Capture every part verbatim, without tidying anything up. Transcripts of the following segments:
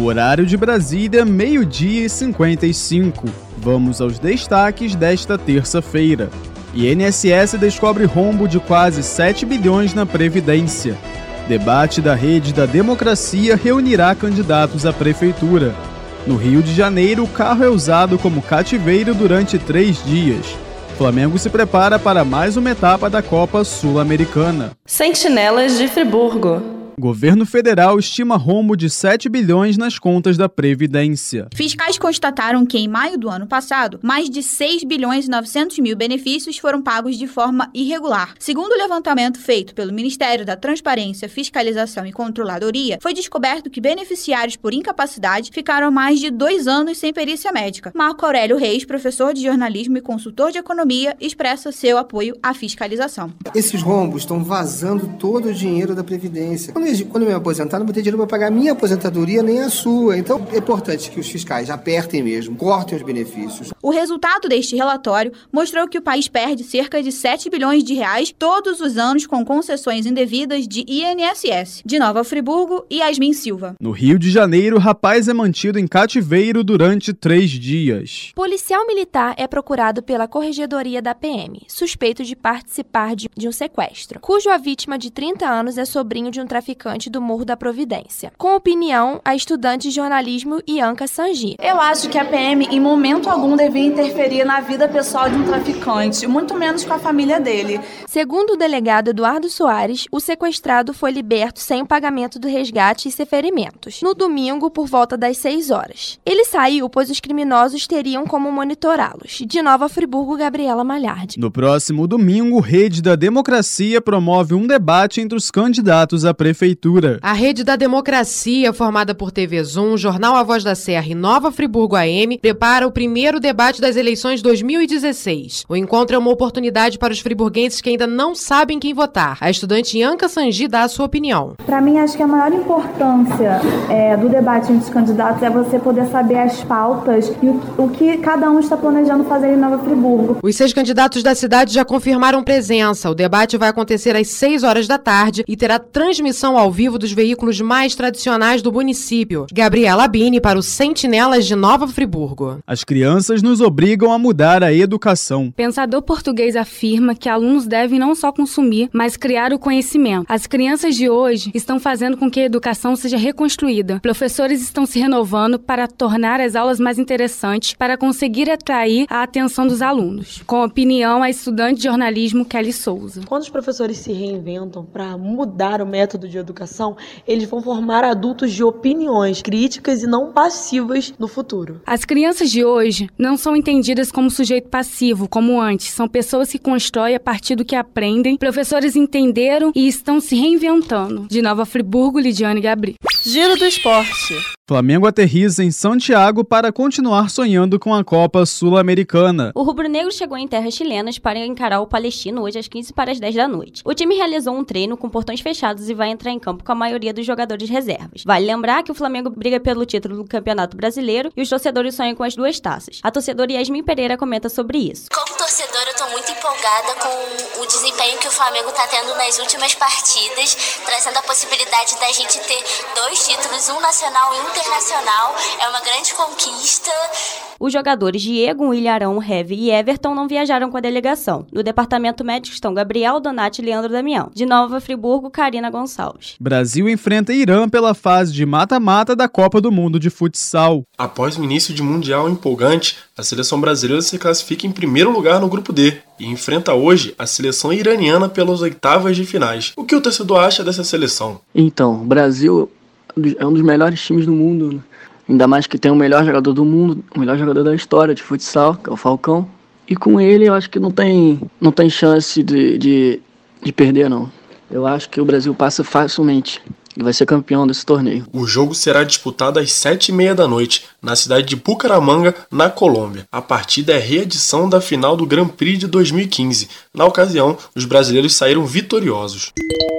horário de Brasília, meio-dia e cinquenta e cinco. Vamos aos destaques desta terça-feira. I N S S descobre rombo de quase sete bilhões na Previdência. Debate da Rede da Democracia reunirá candidatos à prefeitura. No Rio de Janeiro, o carro é usado como cativeiro durante três dias. Flamengo se prepara para mais uma etapa da Copa Sul-Americana. Sentinelas de Friburgo. Governo federal estima rombo de sete bilhões nas contas da Previdência. Fiscais constataram que, em maio do ano passado, mais de seis bilhões e novecentos mil benefícios foram pagos de forma irregular. Segundo o levantamento feito pelo Ministério da Transparência, Fiscalização e Controladoria, foi descoberto que beneficiários por incapacidade ficaram mais de dois anos sem perícia médica. Marco Aurélio Reis, professor de jornalismo e consultor de economia, expressa seu apoio à fiscalização. Esses rombos estão vazando todo o dinheiro da Previdência. Quando eu me aposentar, não vou ter dinheiro para pagar a minha aposentadoria nem a sua. Então, é importante que os fiscais apertem mesmo, cortem os benefícios. O resultado deste relatório mostrou que o país perde cerca de sete bilhões de reais todos os anos com concessões indevidas de I N S S. De Nova Friburgo, Yasmin Silva. No Rio de Janeiro, rapaz é mantido em cativeiro durante três dias. Policial militar é procurado pela Corregedoria da P M, suspeito de participar de, de um sequestro, cujo a vítima de trinta anos é sobrinho de um traficante do Morro da Providência. Com opinião, a estudante de jornalismo Ianca Sanji. Eu acho que a P M, em momento algum, devia interferir na vida pessoal de um traficante, muito menos com a família dele. Segundo o delegado Eduardo Soares, o sequestrado foi liberto sem o pagamento do resgate e sem ferimentos, no domingo, por volta das seis horas. Ele saiu, pois os criminosos teriam como monitorá-los. De Nova Friburgo, Gabriela Malhardi. No próximo domingo, Rede da Democracia promove um debate entre os candidatos à prefeitura. A Rede da Democracia, formada por T V Zoom, Jornal A Voz da Serra e Nova Friburgo A M, prepara o primeiro debate das eleições dois mil e dezesseis. O encontro é uma oportunidade para os friburguenses que ainda não sabem quem votar. A estudante Ianca Sanji dá a sua opinião. Para mim, acho que a maior importância é, do debate entre os candidatos é você poder saber as pautas e o, o que cada um está planejando fazer em Nova Friburgo. Os seis candidatos da cidade já confirmaram presença. O debate vai acontecer às seis horas da tarde e terá transmissão ao vivo dos veículos mais tradicionais do município. Gabriela Bini para o Sentinelas de Nova Friburgo. As crianças nos obrigam a mudar a educação. Pensador português afirma que alunos devem não só consumir, mas criar o conhecimento. As crianças de hoje estão fazendo com que a educação seja reconstruída. Professores estão se renovando para tornar as aulas mais interessantes, para conseguir atrair a atenção dos alunos. Com opinião, a estudante de jornalismo Kelly Souza. Quando os professores se reinventam para mudar o método de educação, eles vão formar adultos de opiniões críticas e não passivas no futuro. As crianças de hoje não são entendidas como sujeito passivo, como antes. São pessoas que constroem a partir do que aprendem. Professores entenderam e estão se reinventando. De Nova Friburgo, Lidiane Gabri. Giro do Esporte. Flamengo aterriza em Santiago para continuar sonhando com a Copa Sul-Americana. O rubro-negro chegou em terras chilenas para encarar o Palestino hoje às quinze para as dez da noite. O time realizou um treino com portões fechados e vai entrar em campo com a maioria dos jogadores reservas. Vale lembrar que o Flamengo briga pelo título do Campeonato Brasileiro e os torcedores sonham com as duas taças. A torcedora Yasmin Pereira comenta sobre isso. Como torcedora, eu tô muito empolgada com o desempenho que o Flamengo tá tendo nas últimas partidas, trazendo a possibilidade da gente ter dois títulos, um nacional e um internacional. É uma grande conquista. Os jogadores Diego, Ilharão, Heavy e Everton não viajaram com a delegação. No departamento médico estão Gabriel, Donati e Leandro Damião. De Nova Friburgo, Karina Gonçalves. Brasil enfrenta Irã pela fase de mata-mata da Copa do Mundo de Futsal. Após o início de Mundial empolgante, a seleção brasileira se classifica em primeiro lugar no Grupo D e enfrenta hoje a seleção iraniana pelas oitavas de finais. O que o torcedor acha dessa seleção? Então, o Brasil é um dos melhores times do mundo, né? Ainda mais que tem o melhor jogador do mundo, o melhor jogador da história de futsal, que é o Falcão. E com ele eu acho que não tem, não tem chance de, de, de perder, não. Eu acho que o Brasil passa facilmente e vai ser campeão desse torneio. O jogo será disputado às sete e meia da noite, na cidade de Bucaramanga, na Colômbia. A partida é reedição da final do Grand Prix de dois mil e quinze. Na ocasião, os brasileiros saíram vitoriosos.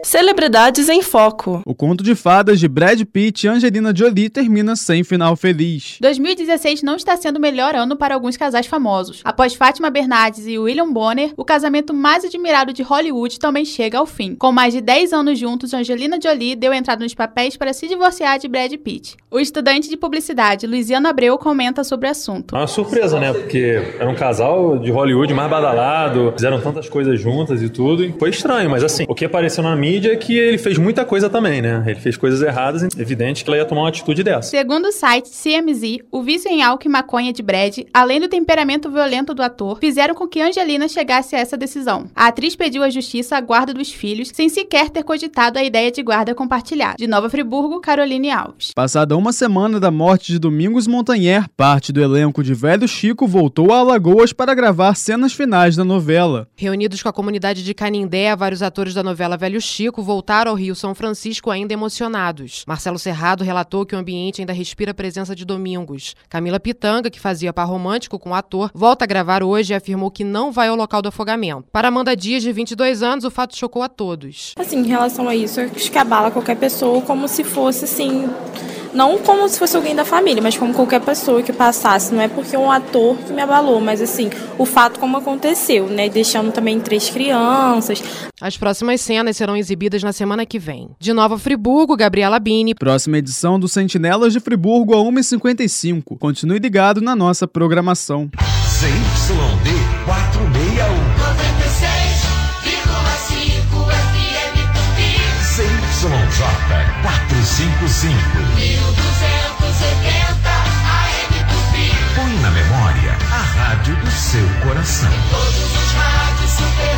Celebridades em Foco. O conto de fadas de Brad Pitt e Angelina Jolie termina sem final feliz. dois mil e dezesseis não está sendo o melhor ano para alguns casais famosos. Após Fátima Bernardes e William Bonner, o casamento mais admirado de Hollywood também chega ao fim. Com mais de dez anos juntos, Angelina Jolie deu entrada nos papéis para se divorciar de Brad Pitt. O estudante de publicidade Luiziano Abreu comenta sobre o assunto. É uma surpresa, né? Porque era um casal de Hollywood mais badalado, fizeram tantas coisas juntas e tudo, e foi estranho, mas assim, o que apareceu na mídia é que ele fez muita coisa também, né? Ele fez coisas erradas, é evidente que ela ia tomar uma atitude dessa. Segundo o site C M Z, o vício em álcool e maconha de Brad, além do temperamento violento do ator, fizeram com que Angelina chegasse a essa decisão. A atriz pediu à justiça a guarda dos filhos, sem sequer ter cogitado a ideia de guarda compartilhada. De Nova Friburgo, Caroline Alves. Passada uma semana da morte de Domingos Montanher, parte do elenco de Velho Chico voltou a Alagoas para gravar cenas finais da novela. Reunidos com a comunidade de Canindé, vários atores da novela Velho Chico voltaram ao Rio São Francisco ainda emocionados. Marcelo Serrado relatou que o ambiente ainda respira a presença de Domingos. Camila Pitanga, que fazia par romântico com o ator, volta a gravar hoje e afirmou que não vai ao local do afogamento. Para Amanda Dias, de vinte e dois anos, o fato chocou a todos. Assim, em relação a isso, acho que abala qualquer pessoa como se fosse, assim... Não como se fosse alguém da família, mas como qualquer pessoa que passasse. Não é porque é um ator que me abalou, mas assim, o fato como aconteceu, né? Deixando também três crianças. As próximas cenas serão exibidas na semana que vem. De Nova Friburgo, Gabriela Bini. Próxima edição do Sentinelas de Friburgo a uma e cinquenta e cinco. Continue ligado na nossa programação. Z Y D quatrocentos e sessenta e um. noventa e seis vírgula cinco F M Tupi. Z Y J quatrocentos e cinquenta e cinco. mil duzentos e oitenta A M Tupi. Põe na memória a rádio do seu coração. Todos os rádios super